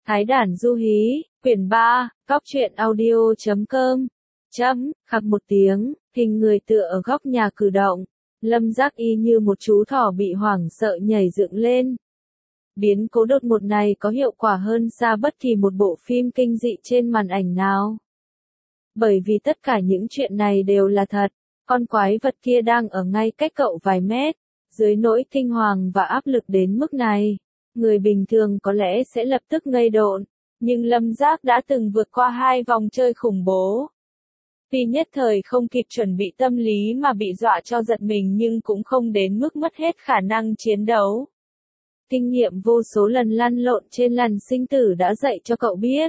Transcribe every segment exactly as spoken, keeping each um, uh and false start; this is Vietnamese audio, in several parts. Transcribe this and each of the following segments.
Thái Đản Du Hí, quyển ba, góc truyện audio chấm com. Chấm, khặc một tiếng, hình người tựa ở góc nhà cử động. Lâm Giác y như một chú thỏ bị hoảng sợ nhảy dựng lên. Biến cố đột ngột này có hiệu quả hơn xa bất kỳ một bộ phim kinh dị trên màn ảnh nào. Bởi vì tất cả những chuyện này đều là thật, con quái vật kia đang ở ngay cách cậu vài mét. Dưới nỗi kinh hoàng và áp lực đến mức này, người bình thường có lẽ sẽ lập tức ngây độn, nhưng Lâm Giác đã từng vượt qua hai vòng chơi khủng bố. Tuy nhất thời không kịp chuẩn bị tâm lý mà bị dọa cho giật mình nhưng cũng không đến mức mất hết khả năng chiến đấu. Kinh nghiệm vô số lần lăn lộn trên làn sinh tử đã dạy cho cậu biết.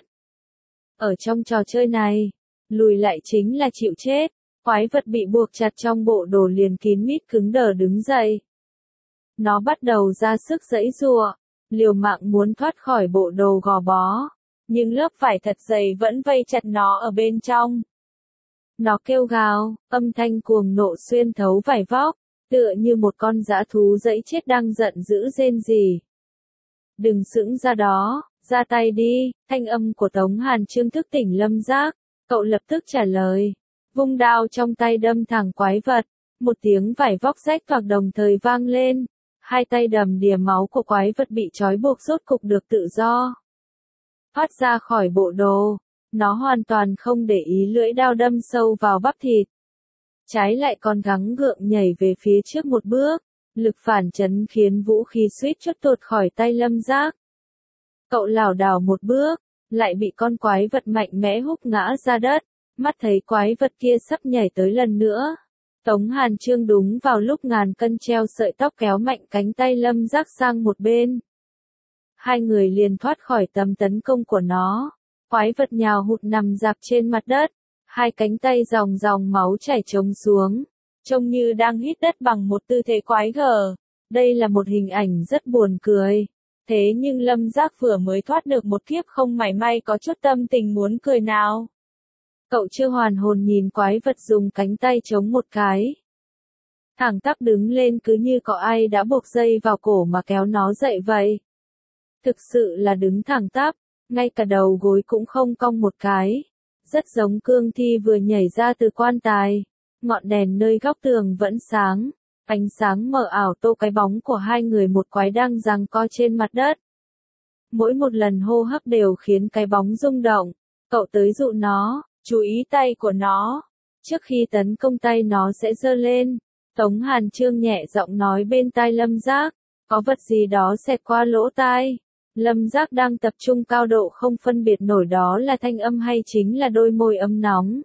Ở trong trò chơi này, lùi lại chính là chịu chết, quái vật bị buộc chặt trong bộ đồ liền kín mít cứng đờ đứng dậy. Nó bắt đầu ra sức giãy giụa, liều mạng muốn thoát khỏi bộ đồ gò bó, nhưng lớp vải thật dày vẫn vây chặt nó ở bên trong. Nó kêu gào, âm thanh cuồng nộ xuyên thấu vải vóc, tựa như một con dã thú dẫy chết đang giận dữ rên rỉ. Đừng sững ra đó, ra tay đi, thanh âm của Tống Hàn Chương thức tỉnh Lâm Giác, cậu lập tức trả lời, vung đao trong tay đâm thẳng quái vật, một tiếng vải vóc rách toạc đồng thời vang lên. Hai tay đầm đìa máu của quái vật bị trói buộc rốt cục được tự do. Thoát ra khỏi bộ đồ, nó hoàn toàn không để ý lưỡi đao đâm sâu vào bắp thịt. Trái lại còn gắng gượng nhảy về phía trước một bước, lực phản chấn khiến vũ khí suýt chút tuột khỏi tay Lâm Giác. Cậu lảo đảo một bước, lại bị con quái vật mạnh mẽ húc ngã ra đất, mắt thấy quái vật kia sắp nhảy tới lần nữa. Tống Hàn Chương đúng vào lúc ngàn cân treo sợi tóc kéo mạnh cánh tay Lâm Giác sang một bên. Hai người liền thoát khỏi tầm tấn công của nó. Quái vật nhào hụt nằm rạp trên mặt đất. Hai cánh tay dòng dòng máu chảy trống xuống. Trông như đang hít đất bằng một tư thế quái gở. Đây là một hình ảnh rất buồn cười. Thế nhưng Lâm Giác vừa mới thoát được một kiếp không mảy may có chút tâm tình muốn cười nào. Cậu chưa hoàn hồn nhìn quái vật dùng cánh tay chống một cái. Thẳng tắp đứng lên cứ như có ai đã buộc dây vào cổ mà kéo nó dậy vậy. Thực sự là đứng thẳng tắp, ngay cả đầu gối cũng không cong một cái. Rất giống cương thi vừa nhảy ra từ quan tài. Ngọn đèn nơi góc tường vẫn sáng. Ánh sáng mờ ảo tô cái bóng của hai người một quái đang giằng co trên mặt đất. Mỗi một lần hô hấp đều khiến cái bóng rung động. Cậu tới dụ nó. Chú ý tay của nó. Trước khi tấn công tay nó sẽ giơ lên. Tống Hàn Chương nhẹ giọng nói bên tai Lâm Giác. Có vật gì đó xẹt qua lỗ tai. Lâm Giác đang tập trung cao độ không phân biệt nổi đó là thanh âm hay chính là đôi môi ấm nóng.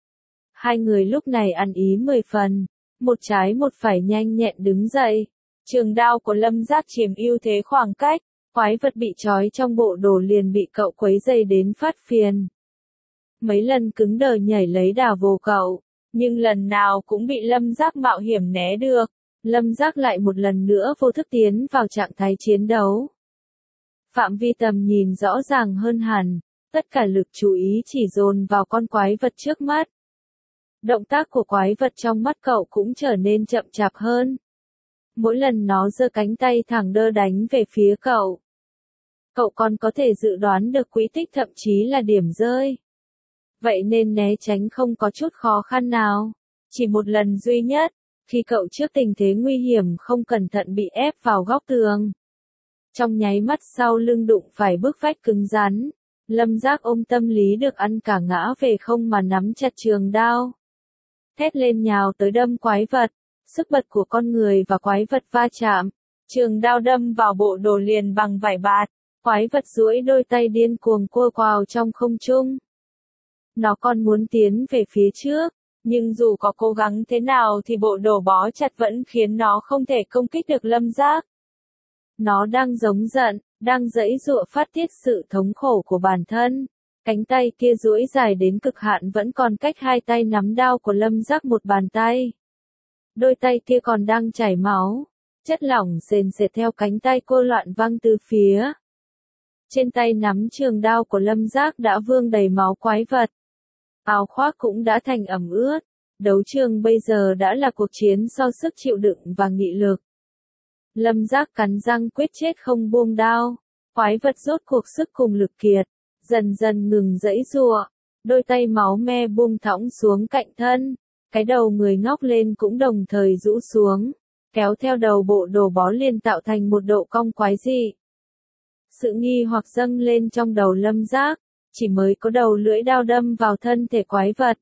Hai người lúc này ăn ý mười phần. Một trái một phải nhanh nhẹn đứng dậy. Trường đao của Lâm Giác chiếm ưu thế khoảng cách. Quái vật bị trói trong bộ đồ liền bị cậu quấy dày đến phát phiền. Mấy lần cứng đờ nhảy lấy đà vô cậu, nhưng lần nào cũng bị Lâm Giác mạo hiểm né được. Lâm Giác lại một lần nữa vô thức tiến vào trạng thái chiến đấu. Phạm vi tầm nhìn rõ ràng hơn hẳn, tất cả lực chú ý chỉ dồn vào con quái vật trước mắt. Động tác của quái vật trong mắt cậu cũng trở nên chậm chạp hơn. Mỗi lần nó giơ cánh tay thẳng đơ đánh về phía cậu. Cậu còn có thể dự đoán được quỹ tích thậm chí là điểm rơi. Vậy nên né tránh không có chút khó khăn nào. Chỉ một lần duy nhất, khi cậu trước tình thế nguy hiểm không cẩn thận bị ép vào góc tường. Trong nháy mắt sau lưng đụng phải bức vách cứng rắn, Lâm Giác ôm tâm lý được ăn cả ngã về không mà nắm chặt trường đao. Thét lên nhào tới đâm quái vật, sức bật của con người và quái vật va chạm. Trường đao đâm vào bộ đồ liền bằng vải bạt, quái vật duỗi đôi tay điên cuồng cua quào trong không trung. Nó còn muốn tiến về phía trước, nhưng dù có cố gắng thế nào thì bộ đồ bó chặt vẫn khiến nó không thể công kích được Lâm Giác. Nó đang giống giận, đang giãy giụa phát tiết sự thống khổ của bản thân. Cánh tay kia duỗi dài đến cực hạn vẫn còn cách hai tay nắm đao của Lâm Giác một bàn tay. Đôi tay kia còn đang chảy máu, chất lỏng sền sệt theo cánh tay cô loạn văng từ phía. Trên tay nắm trường đao của Lâm Giác đã vương đầy máu quái vật. Áo khoác cũng đã thành ẩm ướt. Đấu trường bây giờ đã là cuộc chiến so sức chịu đựng và nghị lực. Lâm Giác cắn răng quyết chết không buông đao. Quái vật rốt cuộc sức cùng lực kiệt, dần dần ngừng giãy giụa, đôi tay máu me buông thõng xuống cạnh thân, cái đầu người ngóc lên cũng đồng thời rũ xuống, kéo theo đầu bộ đồ bó liền tạo thành một độ cong quái dị. Sự nghi hoặc dâng lên trong đầu Lâm Giác, chỉ mới có đầu lưỡi đao đâm vào thân thể quái vật.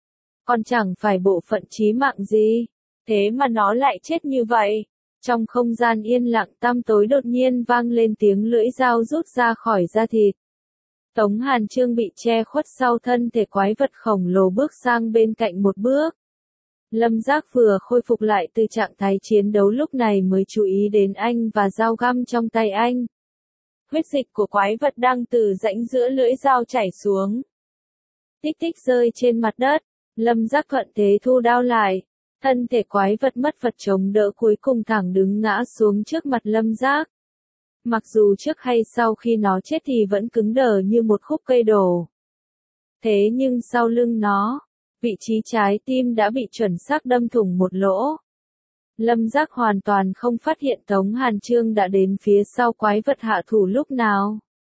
Còn chẳng phải bộ phận chí mạng gì, thế mà nó lại chết như vậy. Trong không gian yên lặng tăm tối đột nhiên vang lên tiếng lưỡi dao rút ra khỏi da thịt. Tống Hàn Chương bị che khuất sau thân thể quái vật khổng lồ bước sang bên cạnh một bước. Lâm Giác vừa khôi phục lại từ trạng thái chiến đấu lúc này mới chú ý đến anh và dao găm trong tay anh. Huyết dịch của quái vật đang từ rãnh giữa lưỡi dao chảy xuống. Tích tích rơi trên mặt đất, Lâm Giác thuận thế thu đao lại. Thân thể quái vật mất vật chống đỡ cuối cùng thẳng đứng ngã xuống trước mặt Lâm Giác. Mặc dù trước hay sau khi nó chết thì vẫn cứng đờ như một khúc cây đổ. Thế nhưng sau lưng nó, vị trí trái tim đã bị chuẩn xác đâm thủng một lỗ. Lâm Giác hoàn toàn không phát hiện Tống Hàn Chương đã đến phía sau quái vật hạ thủ lúc nào.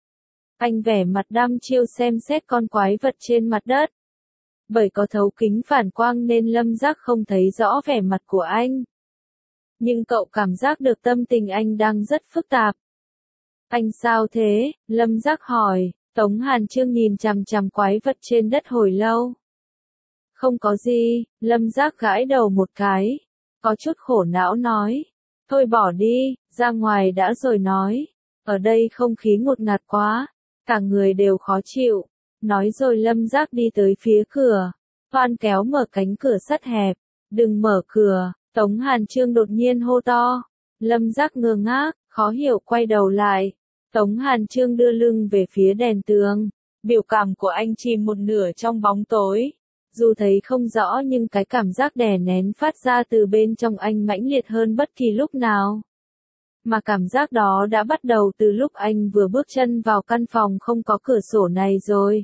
Anh vẻ mặt đăm chiêu xem xét con quái vật trên mặt đất. Bởi có thấu kính phản quang nên Lâm Giác không thấy rõ vẻ mặt của anh. Nhưng cậu cảm giác được tâm tình anh đang rất phức tạp. Anh sao thế? Lâm Giác hỏi. Tống Hàn Chương nhìn chằm chằm quái vật trên đất hồi lâu. Không có gì, Lâm Giác gãi đầu một cái. Có chút khổ não nói. Thôi bỏ đi, ra ngoài đã rồi nói. Ở đây không khí ngột ngạt quá. Cả người đều khó chịu. Nói rồi Lâm Giác đi tới phía cửa. Toan kéo mở cánh cửa sắt hẹp. Đừng mở cửa, Tống Hàn Chương đột nhiên hô to. Lâm Giác ngơ ngác, khó hiểu quay đầu lại. Tống Hàn Chương đưa lưng về phía đèn tường. Biểu cảm của anh chìm một nửa trong bóng tối. Dù thấy không rõ nhưng cái cảm giác đè nén phát ra từ bên trong anh mãnh liệt hơn bất kỳ lúc nào. Mà cảm giác đó đã bắt đầu từ lúc anh vừa bước chân vào căn phòng không có cửa sổ này rồi.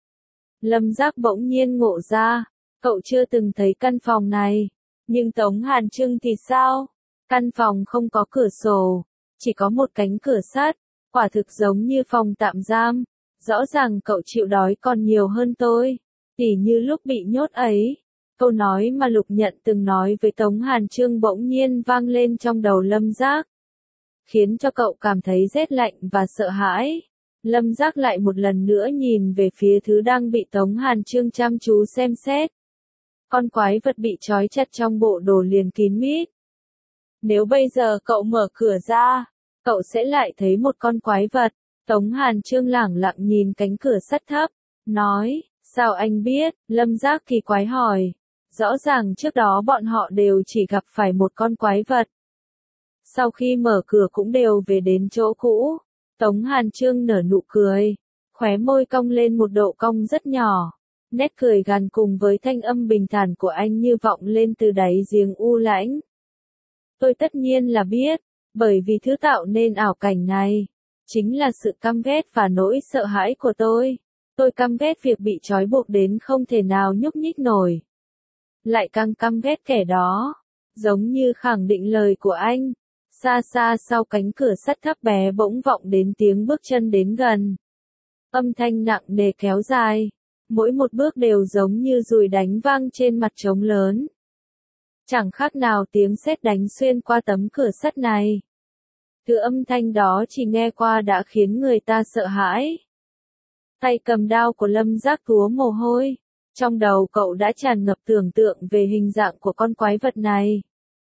Lâm Giác bỗng nhiên ngộ ra, cậu chưa từng thấy căn phòng này. Nhưng Tống Hàn Chương thì sao? Căn phòng không có cửa sổ, chỉ có một cánh cửa sắt, quả thực giống như phòng tạm giam. Rõ ràng cậu chịu đói còn nhiều hơn tôi, tỉ như lúc bị nhốt ấy. Câu nói mà Lục Nhận từng nói với Tống Hàn Chương bỗng nhiên vang lên trong đầu Lâm Giác, khiến cho cậu cảm thấy rét lạnh và sợ hãi. Lâm Giác lại một lần nữa nhìn về phía thứ đang bị Tống Hàn Chương chăm chú xem xét. Con quái vật bị trói chặt trong bộ đồ liền kín mít. Nếu bây giờ cậu mở cửa ra, cậu sẽ lại thấy một con quái vật. Tống Hàn Chương lẳng lặng nhìn cánh cửa sắt thấp, nói, sao anh biết? Lâm Giác kỳ quái hỏi. Rõ ràng trước đó bọn họ đều chỉ gặp phải một con quái vật. Sau khi mở cửa cũng đều về đến chỗ cũ. Tống Hàn Chương nở nụ cười, khóe môi cong lên một độ cong rất nhỏ. Nét cười gằn cùng với thanh âm bình thản của anh như vọng lên từ đáy giếng u lãnh. Tôi tất nhiên là biết, bởi vì thứ tạo nên ảo cảnh này, chính là sự căm ghét và nỗi sợ hãi của tôi. Tôi căm ghét việc bị trói buộc đến không thể nào nhúc nhích nổi. Lại càng căm ghét kẻ đó, giống như khẳng định lời của anh. Xa xa sau cánh cửa sắt thấp bé bỗng vọng đến tiếng bước chân đến gần. Âm thanh nặng nề kéo dài, mỗi một bước đều giống như dùi đánh vang trên mặt trống lớn. Chẳng khác nào tiếng sét đánh xuyên qua tấm cửa sắt này. Thứ âm thanh đó chỉ nghe qua đã khiến người ta sợ hãi. Tay cầm đao của Lâm Giác túa mồ hôi, trong đầu cậu đã tràn ngập tưởng tượng về hình dạng của con quái vật này.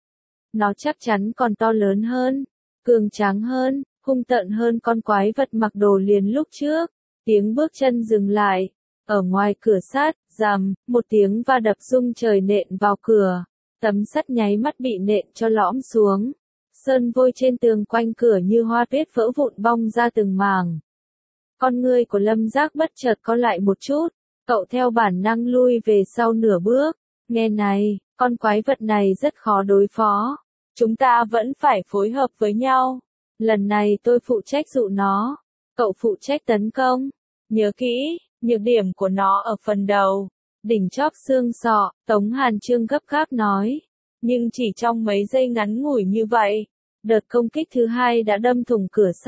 Nó chắc chắn còn to lớn hơn, cường tráng hơn, hung tợn hơn con quái vật mặc đồ liền lúc trước. Tiếng bước chân dừng lại, ở ngoài cửa sắt, rầm, một tiếng va đập rung trời nện vào cửa. Tấm sắt nháy mắt bị nện cho lõm xuống. Sơn vôi trên tường quanh cửa như hoa tuyết vỡ vụn bong ra từng mảng. Con ngươi của Lâm Giác bất chợt co lại một chút, cậu theo bản năng lui về sau nửa bước. Nghe này, con quái vật này rất khó đối phó. Chúng ta vẫn phải phối hợp với nhau. Lần này tôi phụ trách dụ nó, cậu phụ trách tấn công. Nhớ kỹ, nhược điểm của nó ở phần đầu, đỉnh chóp xương sọ, Tống Hàn Chương gấp gáp nói. Nhưng chỉ trong mấy giây ngắn ngủi như vậy, đợt công kích thứ hai đã đâm thủng cửa sắt,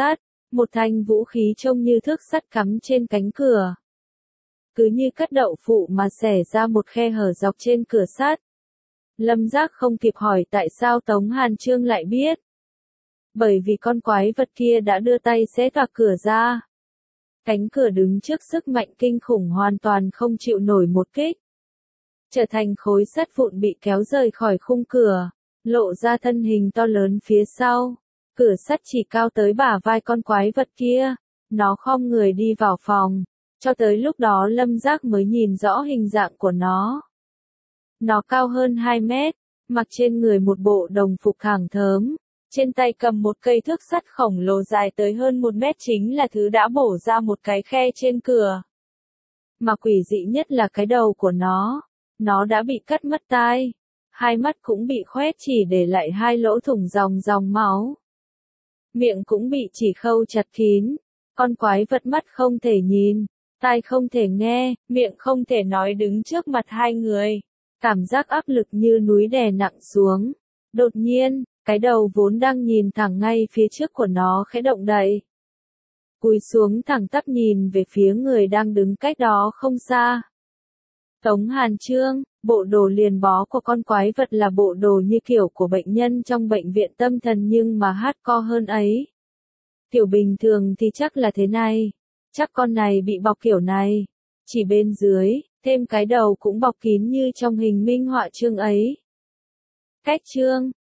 Một thanh vũ khí trông như thước sắt cắm trên cánh cửa. Cứ như cắt đậu phụ mà xẻ ra một khe hở dọc trên cửa sắt. Lâm Giác không kịp hỏi tại sao Tống Hàn Trương lại biết. Bởi vì con quái vật kia đã đưa tay xé toạc cửa ra. Cánh cửa đứng trước sức mạnh kinh khủng hoàn toàn không chịu nổi một kích. Trở thành khối sắt vụn bị kéo rời khỏi khung cửa, lộ ra thân hình to lớn phía sau. Cửa sắt chỉ cao tới bả vai con quái vật kia. Nó khom người đi vào phòng. Cho tới lúc đó Lâm Giác mới nhìn rõ hình dạng của nó. Nó cao hơn hai mét, mặc trên người một bộ đồng phục thẳng thớm. Trên tay cầm một cây thước sắt khổng lồ dài tới hơn một mét chính là thứ đã bổ ra một cái khe trên cửa. Mà quỷ dị nhất là cái đầu của nó. Nó đã bị cắt mất tai. Hai mắt cũng bị khoét chỉ để lại hai lỗ thủng dòng dòng máu. Miệng cũng bị chỉ khâu chặt kín. Con quái vật mắt không thể nhìn, tai không thể nghe, miệng không thể nói đứng trước mặt hai người. Cảm giác áp lực như núi đè nặng xuống. Đột nhiên, cái đầu vốn đang nhìn thẳng ngay phía trước của nó khẽ động đậy. Cúi xuống thẳng tắp nhìn về phía người đang đứng cách đó không xa. Tống Hàn Trương, bộ đồ liền bó của con quái vật là bộ đồ như kiểu của bệnh nhân trong bệnh viện tâm thần nhưng mà hardcore hơn ấy. Kiểu bình thường thì chắc là thế này. Chắc con này bị bọc kiểu này. Chỉ bên dưới, thêm cái đầu cũng bọc kín như trong hình minh họa chương ấy. Cách chương